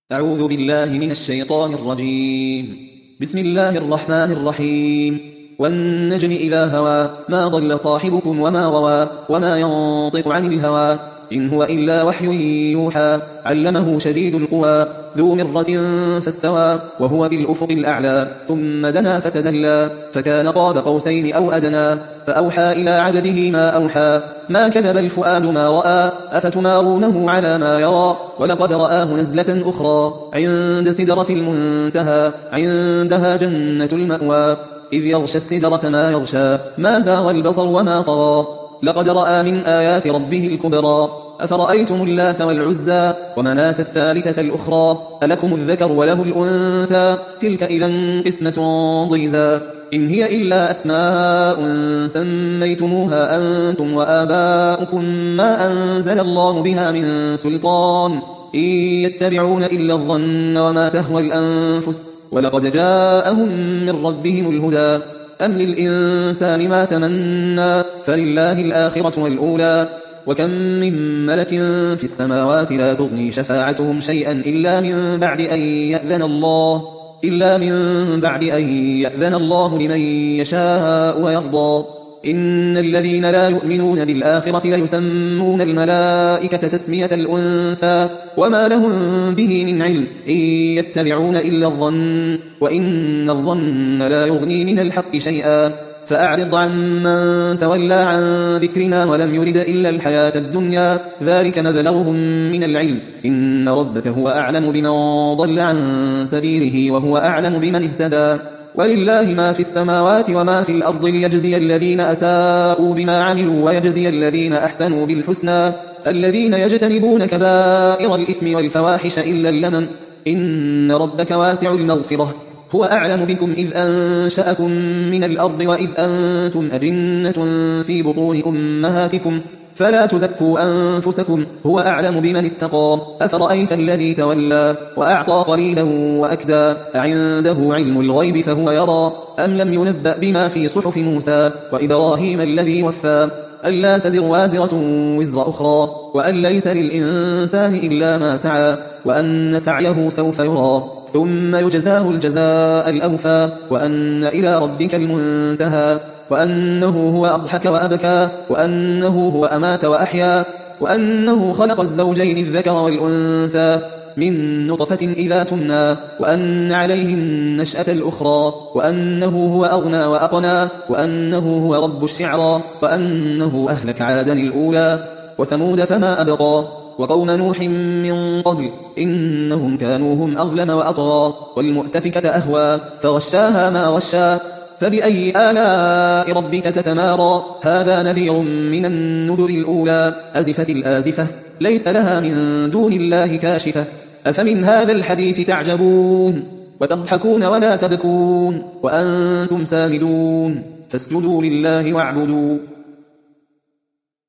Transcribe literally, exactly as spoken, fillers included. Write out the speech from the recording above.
أعوذ بالله من الشيطان الرجيم. بسم الله الرحمن الرحيم. والنجم إذا هوى ما ضل صاحبكم وما غوى وما ينطق عن الهوى إن هو إلا وحي يوحى علمه شديد القوى ذو مرة فاستوى وهو بالأفق الأعلى ثم دنا فتدلى فكان قاب قوسين أو أدنى فأوحى إلى عبده ما أوحى ما كذب الفؤاد ما رأى أفتمارونه على ما يرى ولقد رآه نزلة أخرى عند سدرة المنتهى عندها جنة المأوى إذ يغشى السدرة ما يغشى ما زاغ البصر وما طغى لقد رأى من آيات ربه الكبرى أفرأيتم اللات والعزى ومناة الثالثة الأخرى ألكم الذكر وله الأنثى تلك إذا قسمة ضيزى إن هي إلا أسماء سميتموها أنتم وآباؤكم ما أنزل الله بها من سلطان إن يتبعون إلا الظن وما تهوى الأنفس ولقد جاءهم من ربهم الهدى أم للإنسان ما تمنى فلله الآخرة والأولى وكم من ملك في السماوات لا تغني شفاعتهم شيئا إلا من بعد أن يأذن الله إلا من بعد أن يأذن الله لمن يشاء ويرضى إن الذين لا يؤمنون بالآخرة ليسمون الملائكة تسمية الأنثى وما لهم به من علم إن يتبعون إلا الظن وإن الظن لا يغني من الحق شيئا فأعرض عن من تولى عن ذكرنا ولم يرد إلا الحياة الدنيا ذلك مبلغهم من العلم إن ربك هو أعلم بمن ضل عن سبيله وهو أعلم بمن اهتدى ولله ما في السماوات وما في الأرض ليجزي الذين أساءوا بما عملوا ويجزي الذين أحسنوا بالحسنى الذين يجتنبون كبائر الإثم والفواحش إلا اللمم إن ربك واسع المغفرة هو أعلم بكم إذ أنشأكم من الأرض وإذ أنتم أجنة في بطون أمهاتكم فلا تزكوا أنفسكم هو أعلم بمن اتقى أفرأيت الذي تولى وأعطى قليلا وأكدى أعنده علم الغيب فهو يرى أم لم ينبأ بما في صحف موسى وإبراهيم الذي وفى ألا تزر وازرة وزر أخرى وأن ليس للإنسان إلا ما سعى وأن سعيه سوف يرى ثم يجزاه الجزاء الأوفى وأن إلى ربك المنتهى وأنه هو أضحك وأبكى وأنه هو أمات وأحيا وأنه خلق الزوجين الذكر والأنثى من نطفة إذا تمنى وأن عليه النشأة الأخرى وأنه هو أغنى وأقنى وأنه هو رب الشعرى وأنه أهلك عادا الأولى وثمود فما أبقى وقوم نوح من قبل إنهم كانوا هم أظلم وأطغى والمؤتفكة أهوى فغشاها ما غشا فبأي آلاء ربك تتمارى هذا نذير من النذر الأولى أزفت الآزفة ليس لها من دون الله كاشفة أفمن هذا الحديث تعجبون وتضحكون ولا تبكون وأنتم سامدون فاسجدوا لله واعبدوا